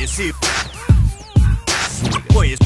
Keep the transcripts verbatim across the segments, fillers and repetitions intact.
Conheci Conheci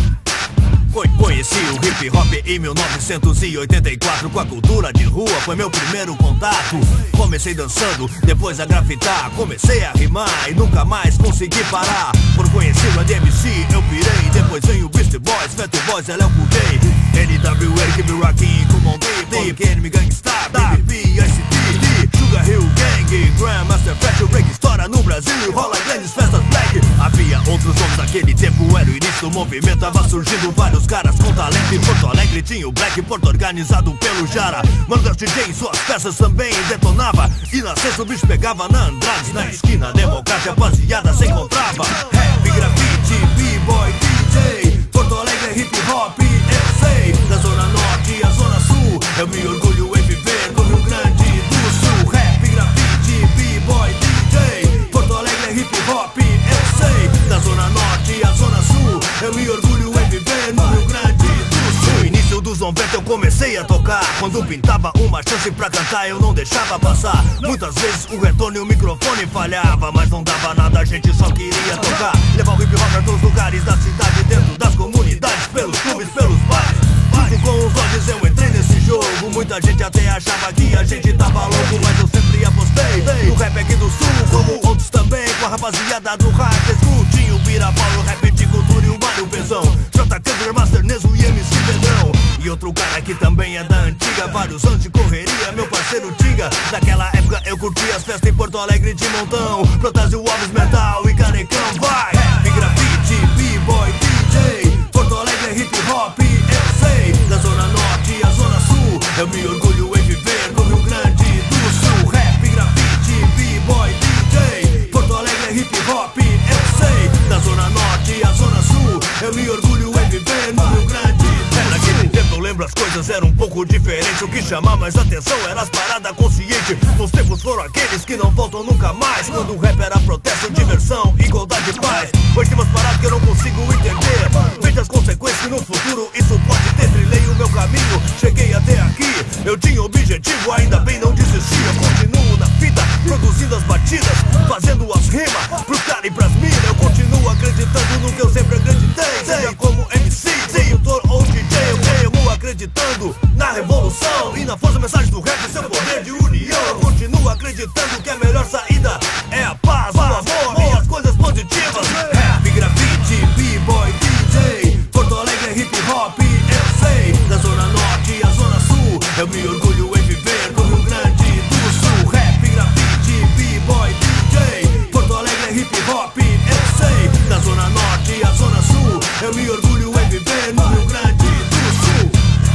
Conheci o hip hop em mil novecentos e oitenta e quatro. Com a cultura de rua foi meu primeiro contato. Comecei dançando, depois a grafitar. Comecei a rimar e nunca mais consegui parar. Por conhecer o Run D M C eu pirei. Depois veio o Beastie Boys, Fat Boys, L L Cool J, N W A, Keep Me Rockin', Come On Deep, Public Enemy, Gangstar, B B P, I C T, Sugar Hill Gang, Grandmaster Flash. O break estoura no Brasil e rola grandes festas black. Havia outros nomes naquele tempo, era o início do movimento. Tava surgindo vários caras com talento. Em Porto Alegre tinha o Black Porto organizado pelo Jara. Mano das D J em suas peças também detonava. E na sexta o bicho pegava na Andrade. Na esquina democrática, rapaziada se encontrava. Rap, grafite, B-boy, D J. Porto Alegre é hip hop, eu sei. Da zona norte à zona sul, eu me orgulho em viver no Rio Grande do Sul. Rap, grafite, B-boy, D J. Porto Alegre é hip hop, eu sei. Da zona norte à zona sul, eu me orgulho em viver no Rio Grande do Sul. No início dos noventa eu comecei a tocar. Quando pintava uma chance pra cantar eu não deixava passar. Muitas vezes o retorno e o microfone falhava, mas não dava nada, a gente só queria tocar. Levar o hip hop pra todos os lugares da cidade, dentro das comunidades, pelos clubes, pelos bares. Junto com os olhos eu entrei nesse jogo. Muita gente até achava que a gente tava louco, mas eu sempre apostei no rap aqui do sul, como outros também. Com a rapaziada do Hard School, tinha o Bira Paulo, rap de cultura e o Mário Pezão, J. Câmara, Master Neso e M C Pedrão. E outro cara que também é da antiga, vários anos de correria, meu parceiro Tinga. Naquela época eu curtia as festas em Porto Alegre de montão, Protásio Alves, Metal e Canecão. Vai! Rap, grafite, B-boy, D J. Porto Alegre é hip hop, eu sei. Da zona norte à zona sul, eu me orgulho em viver no Rio Grande do Sul. Rap, grafite, B-boy, D J. Porto Alegre é hip hop, eu sei. Da zona norte à zona sul, eu me orgulho em viver no Rio Grande do Sul. Naquele tempo eu lembro as coisas eram um pouco diferentes. O que chamava mais atenção era as paradas conscientes. Os tempos foram aqueles que não voltam nunca mais, quando o rap era protesto, diversão, igualdade e paz. Hoje tem umas paradas que eu não consigo entender. Veja as consequências que no futuro isso pode ter. Trilhei o meu caminho, cheguei até aqui. Eu tinha objetivo, ainda bem não desisti. Eu continuo na fita, produzindo as batidas, fazendo as rimas pros caras e pras minas. Eu continuo acreditando no que eu sempre acreditei, seja como M C, produtor ou D J. Eu continuo acreditando na revolução e na força, mensagem do rap, seu poder de união. Eu continuo acreditando que a melhor saída é a paz, o amor e as coisas positivas. Rap, grafite, B-boy, D J. Porto Alegre é hip hop, eu sei. Da zona norte à zona sul, eu me orgulho em viver no Rio Grande do Sul. Rap, grafite, B-boy, D J. Porto Alegre é hip hop, eu sei. Da zona norte à zona sul, eu me orgulho em viver no Rio Grande do Sul.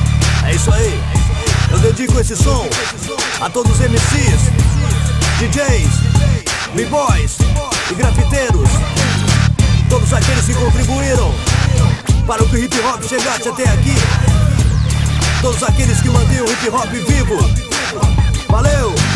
É isso aí, eu dedico esse som a todos os M Cs, D Js, B-boys e grafiteiros, todos aqueles que contribuíram para que o hip hop chegasse até aqui, todos aqueles que mantêm o hip hop vivo. Valeu!